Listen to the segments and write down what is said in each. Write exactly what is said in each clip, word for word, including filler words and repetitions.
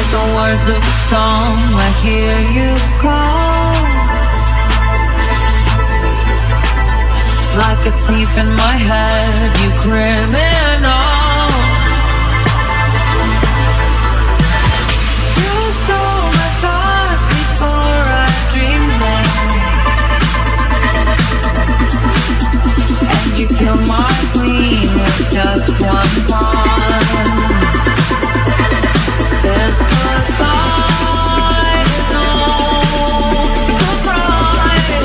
like the words of a song. I hear you call, like a thief in my head, you criminal. You stole my thoughts before I dreamed them, and you killed my queen with just one pawn. This goodbye is no surprise.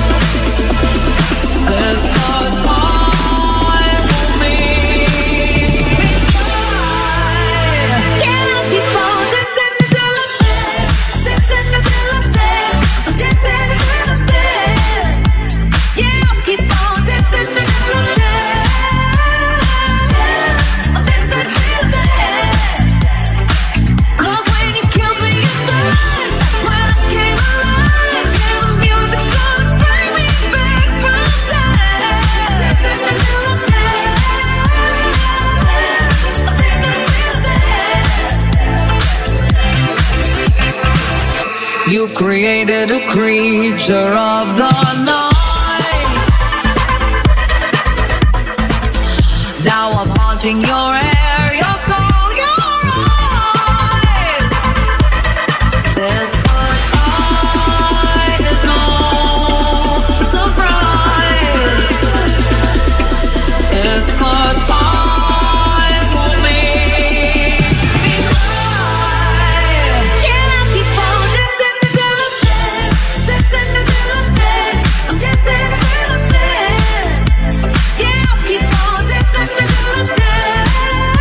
This goodbye will mean goodbye. Yeah, I'll keep on dancing until I'm dead, dancing until I'm dead, I'm dancing until I'm dead. Yeah, I'll keep on dancing until I'm dead, I'm dancing till I'm dead. You've created a creature of the night. Now I'm haunting your air, your soul, your eyes. This goodbye is no surprise. This goodbye will mean goodbye. Yeah, I'll keep on dancing until I'm dead, dancing until I'm dead, I'm dancing until I'm dead. Yeah, I'll keep on dancing until I'm dead,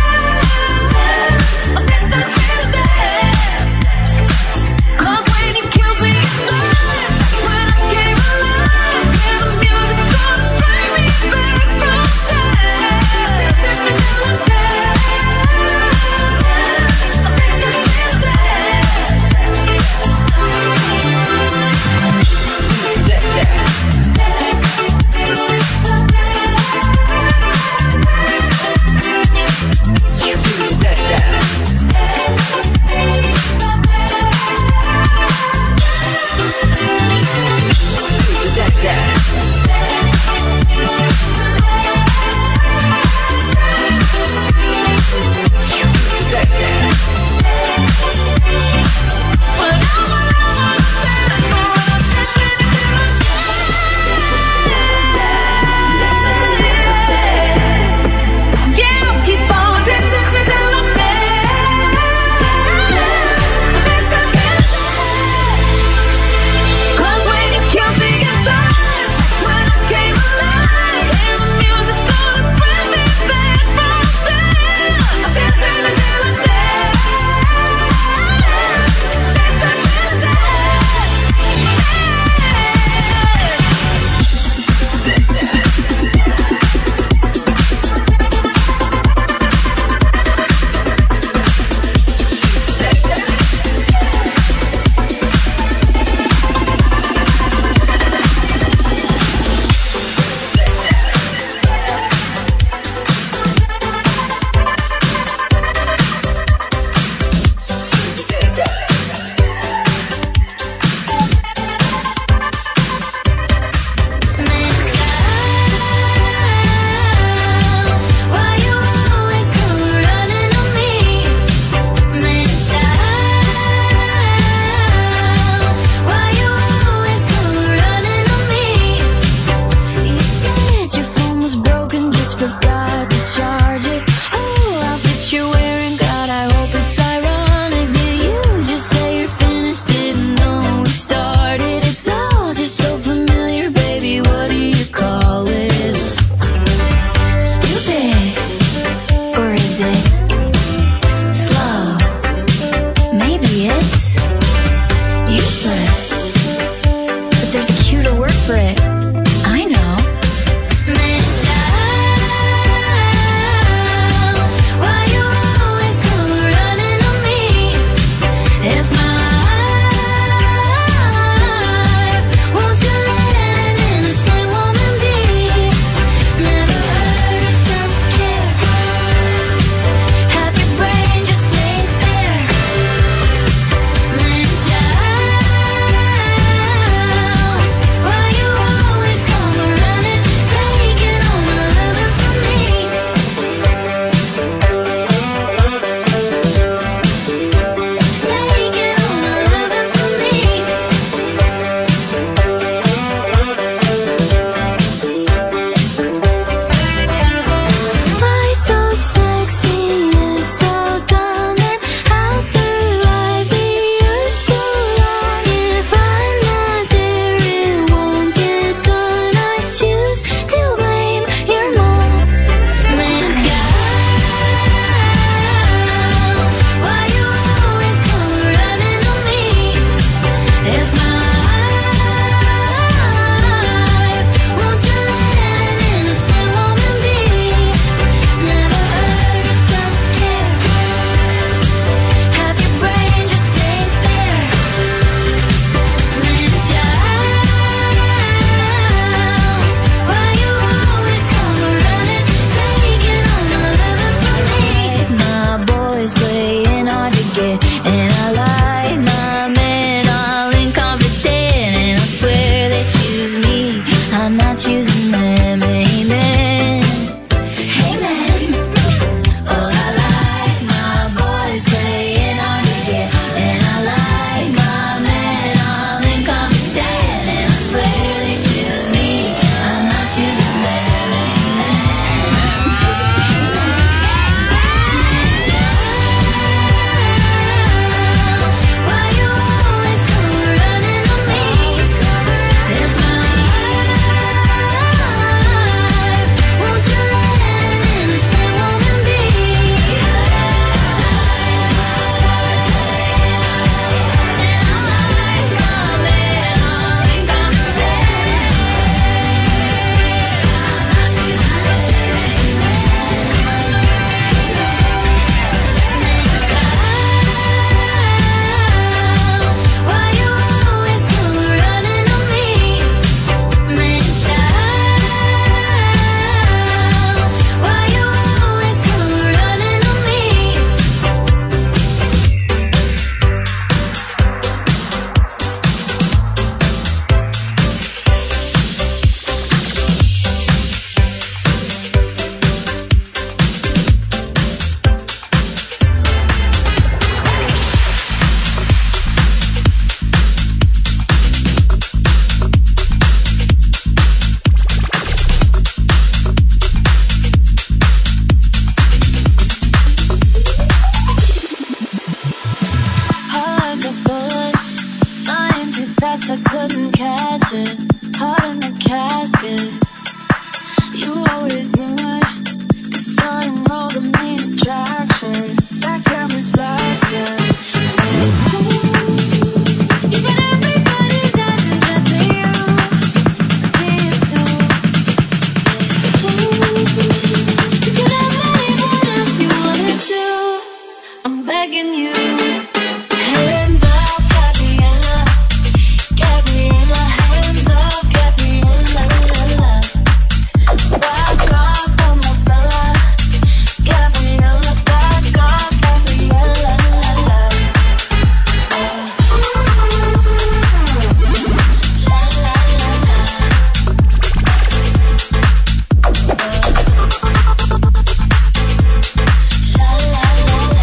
I couldn't catch it. Heart in the casket. You always knew it. Cause you're enrolled in main attraction. That camera's flashing. You got everybody's acting just for you. I see it too. You could have anyone else you wanted to. I'm begging you. Hands up, Gabriella. Gabriella, hands up, Gabriella. Back off from my fella. Gabriella, back off, Gabriella. La la la la. La la la la.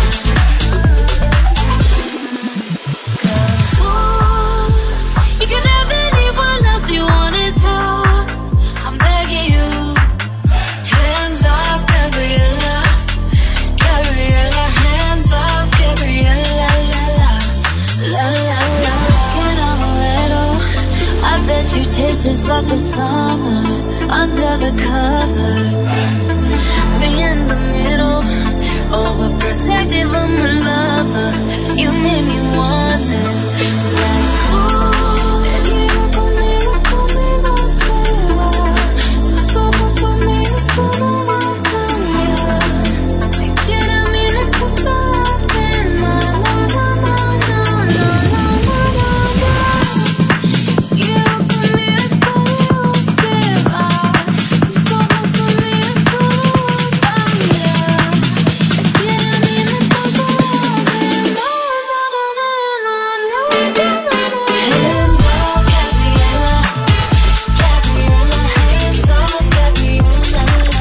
You can have anyone else you wanted to. I'm begging you. Hands off, Gabriella. Gabriella, hands off, Gabriella. La la la la. Skin on a little. I bet you taste just like the summer under the covers. Me in the middle, overprotective, I'm a lover. You made me wonder, like, ooh, venido conmigo, conmigo se va. Sus ojos conmigo solo va a cambiar. Me quiere a mí, le importa la pena. No, no, no, no, no, no, no, no. Venido conmigo, conmigo se va. Sus ojos conmigo solo va a cambiar. Me quiere a mí, le importa la pena. No, no, no, no, no, no, no, no. Hands off, Gabriella. Gabriella, hands off, Gabriella.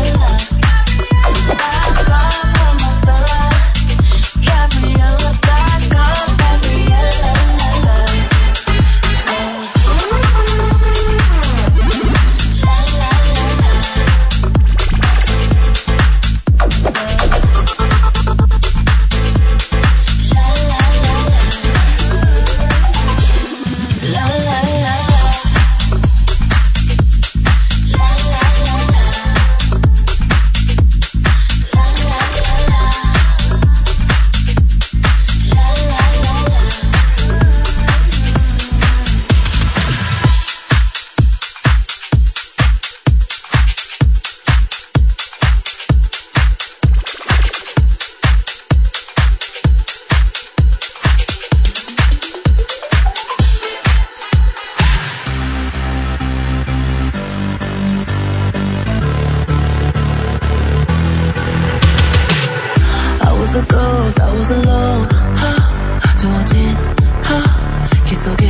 Back off from my fella. Gabriella, back off, Gabriella. La la la la la. I was a ghost, I was alone. 두어진 길 속에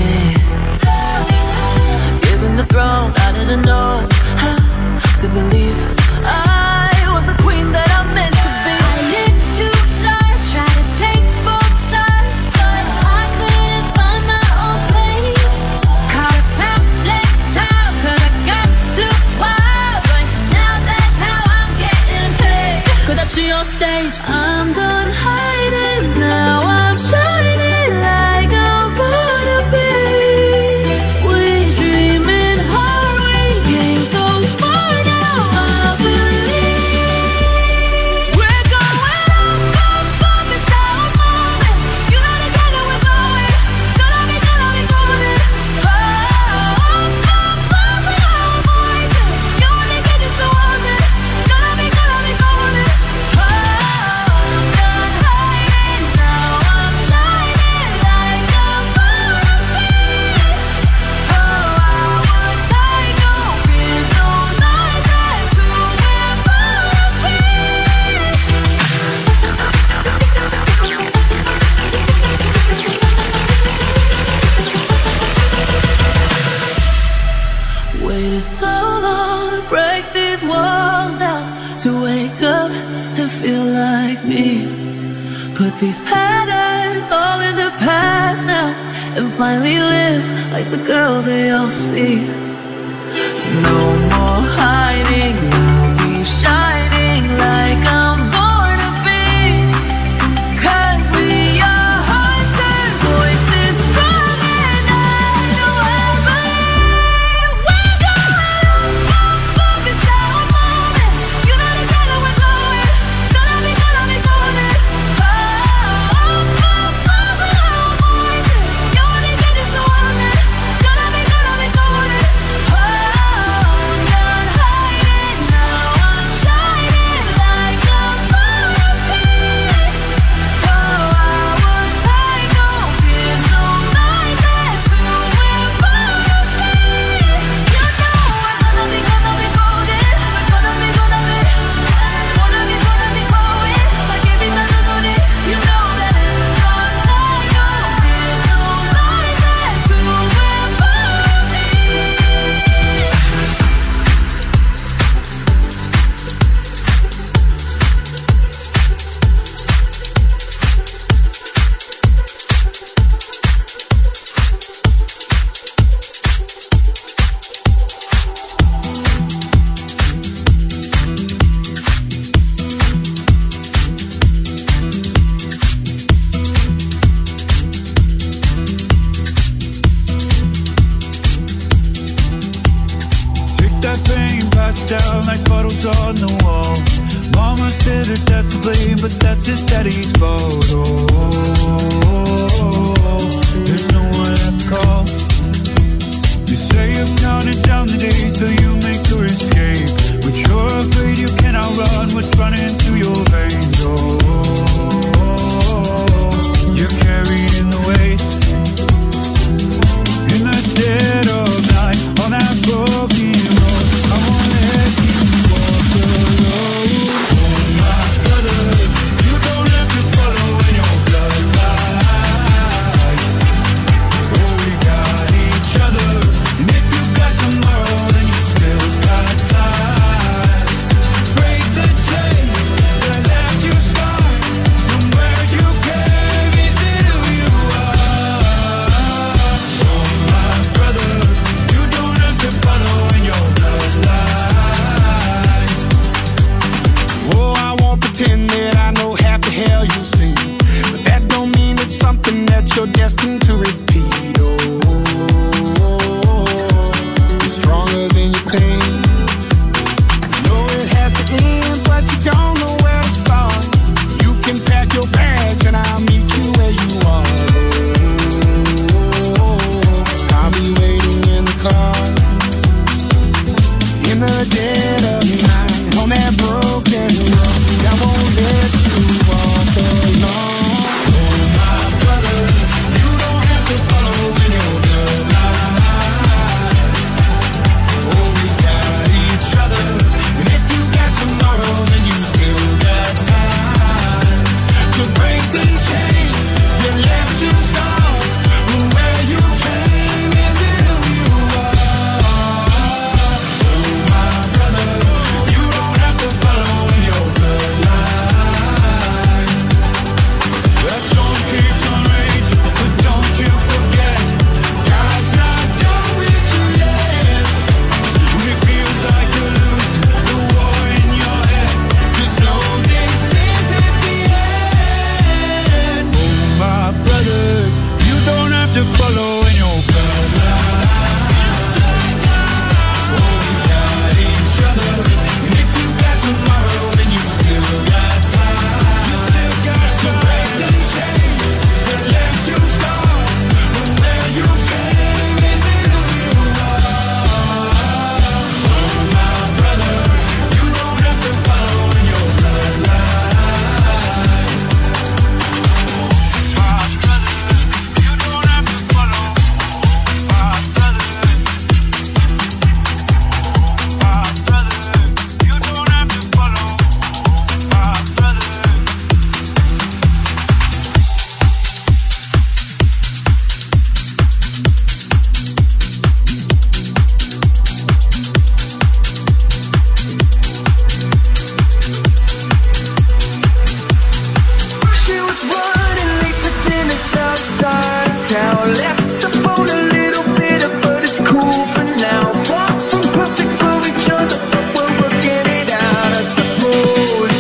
given the throne, I didn't know how to believe I was the queen that I'm meant to be. I lived two lives, tried to play both sides, but I couldn't find my own place. Caught a pamphlet child, 'cause I got too wild, but now that's how I'm getting paid. Cause up to your stage, I'm done hiding, now I'm shining like I'm born to be. We dreaming hard, we came so far, now I believe we're going up, up, up, it's our moment. You know together we're going. Gonna be, gonna be golden. Oh, up, up, up with our voices. You only get just to want it. Gonna be, gonna be golden. Oh, I'm done hiding, now I'm shining like I'm born to be. Oh, I would take no fears, no lies, that's who we're born to be. Waited so long to break these walls down, to wake up and feel like me. Put these patterns all in the past now, and finally live like the girl they all see. No more hiding, now we shining like I'm born to be. 'Cause we are hunters, voices strong and unaware. on the wall. Mama said her dad's to blame, but that's his daddy's fault. Oh, there's no one left to call. You say you've counted down the days till you make your escape, but you're afraid you cannot run what's running through your veins. Oh, you're carrying the weight in the dead of night on that broken road. I won't let you walk alone. Oh my brother, you don't have to follow in your bloodline. Oh, we got each other, and if you got tomorrow, then you still got time. Break the chain that left you scarred from where you came into who you are. Oh my brother, you don't have to follow in your bloodline. Oh, I won't pretend that I know half the hell you see, but that don't mean it's something that you're destined to repeat. Oh, it's stronger than you think. Know it has to end, but you don't know where to start. You can pack your bags and I'll meet you where you are. Oh, I'll be waiting in the car in the dead of night on that broken road. I won't let you walk alone. Oh my brother, you don't have to follow in your bloodline. Oh, we got each other, and if you got tomorrow, then you still got time to break the chain that left you scarred from where you came into who you are. Oh my brother, you don't have to follow in your bloodline. The storm keeps on raging, but don't you forget, God's not done with you yet. When it feels like you're losing the war in your head, just know this isn't the end. Oh my brother, you don't have to follow in your bloodline. Oh, we got each other, and if you got tomorrow, then you still got time. You still got to break the chain that left you scarred from where you came into who you are. Oh my brother, you don't have to follow in your bloodline. My brother, you don't have to follow. My brother, my brother, you don't have to follow. My brother. She was running late for dinner outside town. Left the phone a little bitter, but it's cool for now. Far from perfect for each other, but we're working it out, I suppose.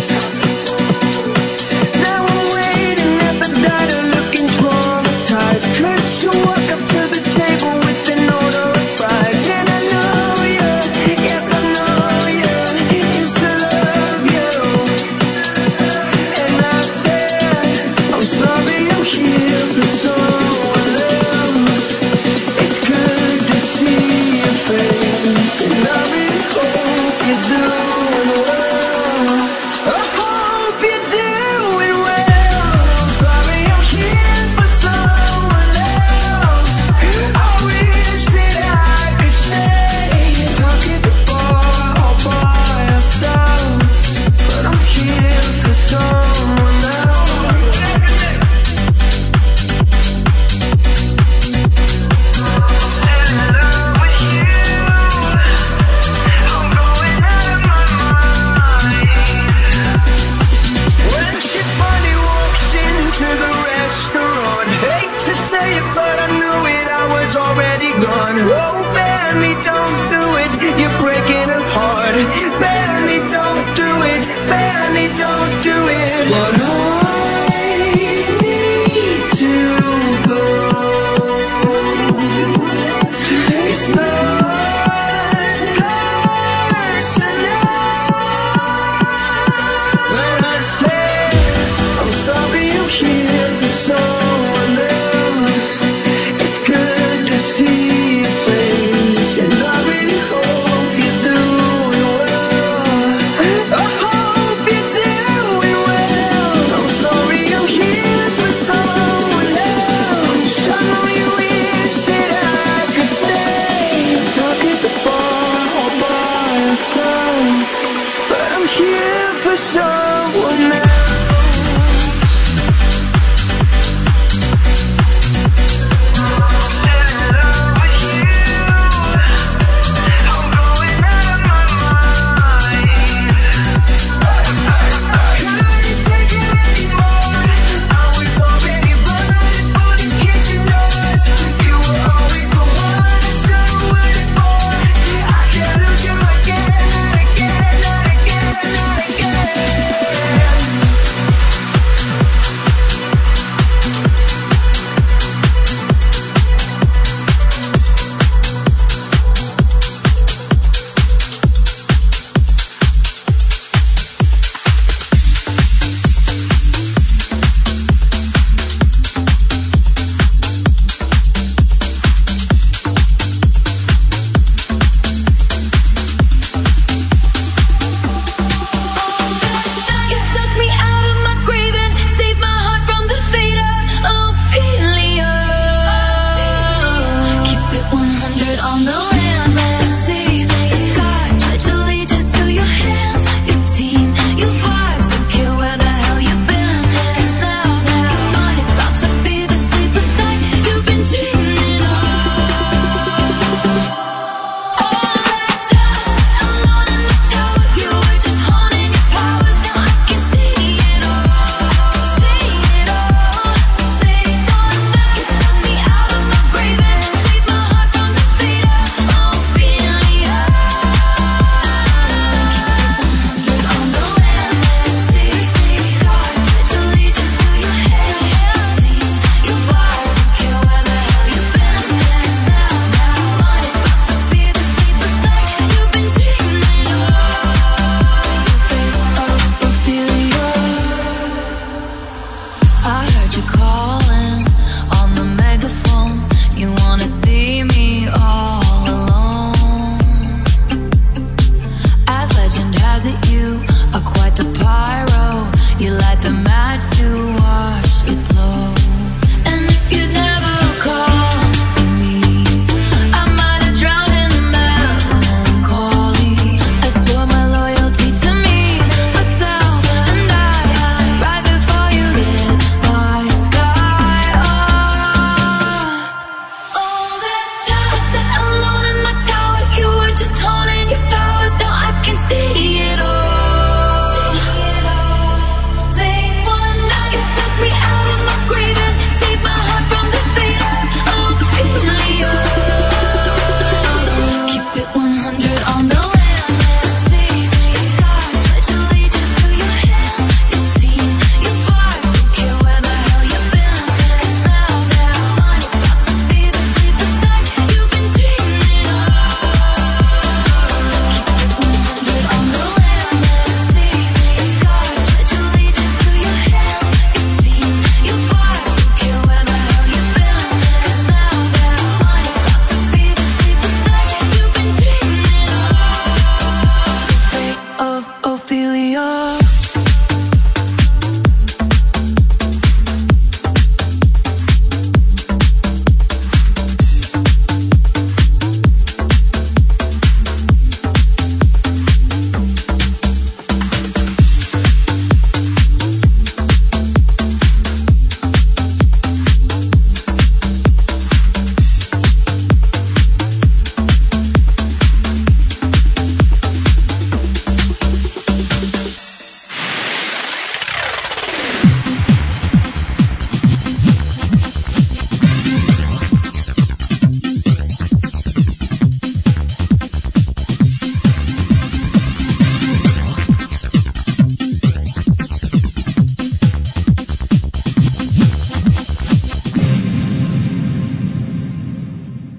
Now I'm waiting at the diner, looking traumatized. Cause you walk up to the table with an order of fries. And I know you, yes I know you, used to love you. And I said, I'm sorry, I'm here for someone else. It's good to see your face, and I really hope you're doing well. I hope you're doing well. I'm sorry, I'm here for someone else. I wish that I could stay and talk at the bar all by yourself, but I'm here for someone else. In love with you, I'm going out of my mind. When she finally walks into the restaurant, hate to say it, but I knew it, I was already gone. Oh, Benny, don't do it, you're breaking her heart.